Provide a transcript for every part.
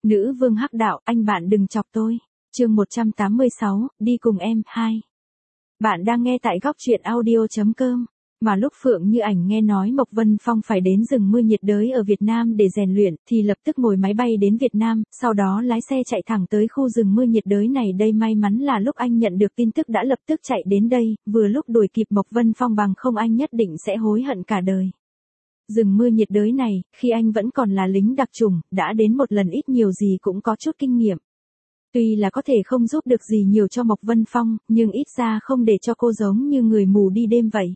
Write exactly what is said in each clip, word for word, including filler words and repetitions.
Nữ vương hắc đạo, anh bạn đừng chọc tôi. Chương một trăm tám mươi sáu, đi cùng em, hai. Bạn đang nghe tại góc truyện audio chấm com. Mà lúc Phượng Như Ảnh nghe nói Mộc Vân Phong phải đến rừng mưa nhiệt đới ở Việt Nam để rèn luyện, thì lập tức ngồi máy bay đến Việt Nam, sau đó lái xe chạy thẳng tới khu rừng mưa nhiệt đới này. Đây may mắn là lúc anh nhận được tin tức đã lập tức chạy đến đây, vừa lúc đuổi kịp Mộc Vân Phong, bằng không anh nhất định sẽ hối hận cả đời. Rừng mưa nhiệt đới này, khi anh vẫn còn là lính đặc chủng, đã đến một lần, ít nhiều gì cũng có chút kinh nghiệm. Tuy là có thể không giúp được gì nhiều cho Mộc Vân Phong, nhưng ít ra không để cho cô giống như người mù đi đêm vậy.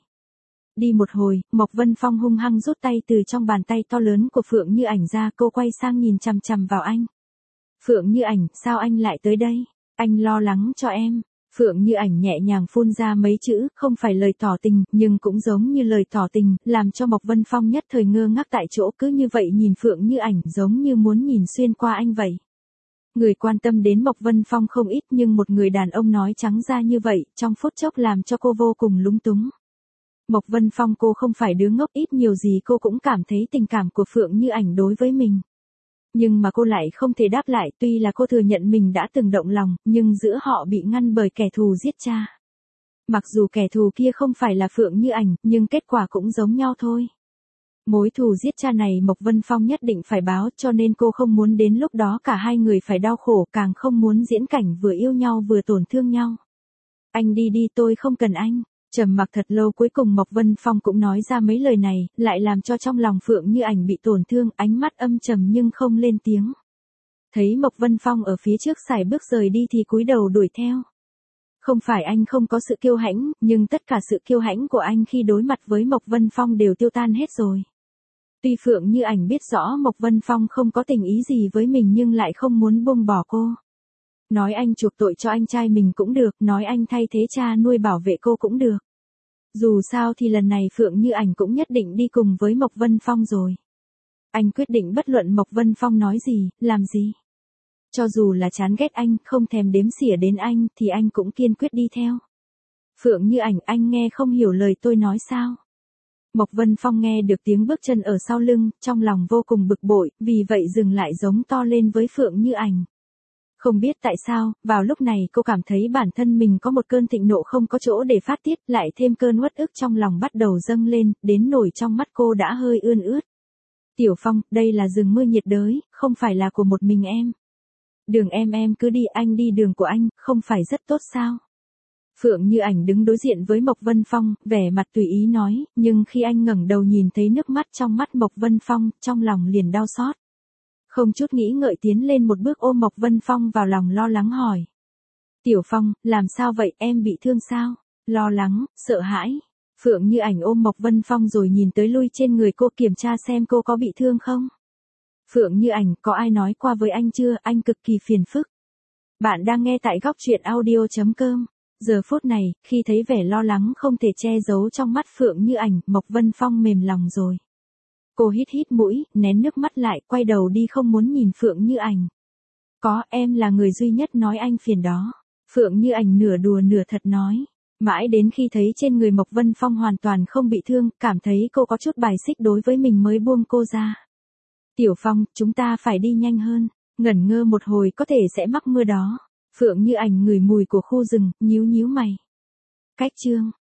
Đi một hồi, Mộc Vân Phong hung hăng rút tay từ trong bàn tay to lớn của Phượng Như Ảnh ra, cô quay sang nhìn chằm chằm vào anh. Phượng Như Ảnh, sao anh lại tới đây? Anh lo lắng cho em. Phượng Như Ảnh nhẹ nhàng phun ra mấy chữ, không phải lời tỏ tình, nhưng cũng giống như lời tỏ tình, làm cho Mộc Vân Phong nhất thời ngơ ngác tại chỗ, cứ như vậy nhìn Phượng Như Ảnh giống như muốn nhìn xuyên qua anh vậy. Người quan tâm đến Mộc Vân Phong không ít, nhưng một người đàn ông nói trắng ra như vậy, trong phút chốc làm cho cô vô cùng lúng túng. Mộc Vân Phong, cô không phải đứa ngốc, ít nhiều gì cô cũng cảm thấy tình cảm của Phượng Như Ảnh đối với mình. Nhưng mà cô lại không thể đáp lại, tuy là cô thừa nhận mình đã từng động lòng, nhưng giữa họ bị ngăn bởi kẻ thù giết cha. Mặc dù kẻ thù kia không phải là Phượng Như Ảnh, nhưng kết quả cũng giống nhau thôi. Mối thù giết cha này Mộc Vân Phong nhất định phải báo, cho nên cô không muốn đến lúc đó cả hai người phải đau khổ, càng không muốn diễn cảnh vừa yêu nhau vừa tổn thương nhau. Anh đi đi, tôi không cần anh. Trầm mặc thật lâu, cuối cùng Mộc Vân Phong cũng nói ra mấy lời này, lại làm cho trong lòng Phượng Như Ảnh bị tổn thương, ánh mắt âm trầm nhưng không lên tiếng. Thấy Mộc Vân Phong ở phía trước sải bước rời đi thì cúi đầu đuổi theo. Không phải anh không có sự kiêu hãnh, nhưng tất cả sự kiêu hãnh của anh khi đối mặt với Mộc Vân Phong đều tiêu tan hết rồi. Tuy Phượng Như Ảnh biết rõ Mộc Vân Phong không có tình ý gì với mình, nhưng lại không muốn buông bỏ cô. Nói anh chuộc tội cho anh trai mình cũng được, nói anh thay thế cha nuôi bảo vệ cô cũng được. Dù sao thì lần này Phượng Như Ảnh cũng nhất định đi cùng với Mộc Vân Phong rồi. Anh quyết định bất luận Mộc Vân Phong nói gì, làm gì. Cho dù là chán ghét anh, không thèm đếm xỉa đến anh, thì anh cũng kiên quyết đi theo. Phượng Như Ảnh, anh nghe không hiểu lời tôi nói sao? Mộc Vân Phong nghe được tiếng bước chân ở sau lưng, trong lòng vô cùng bực bội, vì vậy dừng lại giống to lên với Phượng Như Ảnh. Không biết tại sao, vào lúc này cô cảm thấy bản thân mình có một cơn thịnh nộ không có chỗ để phát tiết, lại thêm cơn uất ức trong lòng bắt đầu dâng lên, đến nổi trong mắt cô đã hơi ươn ướt. Tiểu Phong, đây là rừng mưa nhiệt đới, không phải là của một mình em. Đường em em cứ đi, anh đi đường của anh, không phải rất tốt sao? Phượng Như Ảnh đứng đối diện với Mộc Vân Phong, vẻ mặt tùy ý nói, nhưng khi anh ngẩng đầu nhìn thấy nước mắt trong mắt Mộc Vân Phong, trong lòng liền đau xót. Không chút nghĩ ngợi tiến lên một bước ôm Mộc Vân Phong vào lòng, lo lắng hỏi. Tiểu Phong, làm sao vậy, em bị thương sao? Lo lắng, sợ hãi. Phượng Như Ảnh ôm Mộc Vân Phong rồi nhìn tới lui trên người cô, kiểm tra xem cô có bị thương không. Phượng Như Ảnh, có ai nói qua với anh chưa, anh cực kỳ phiền phức. Bạn đang nghe tại góc truyện audio chấm com. Giờ phút này, khi thấy vẻ lo lắng không thể che giấu trong mắt Phượng Như Ảnh, Mộc Vân Phong mềm lòng rồi. Cô hít hít mũi, nén nước mắt lại, quay đầu đi không muốn nhìn Phượng Như Ảnh. Có, em là người duy nhất nói anh phiền đó. Phượng Như Ảnh nửa đùa nửa thật nói. Mãi đến khi thấy trên người Mộc Vân Phong hoàn toàn không bị thương, cảm thấy cô có chút bài xích đối với mình mới buông cô ra. Tiểu Phong, chúng ta phải đi nhanh hơn. Ngẩn ngơ một hồi có thể sẽ mắc mưa đó. Phượng Như Ảnh ngửi mùi của khu rừng, nhíu nhíu mày. Cách chương.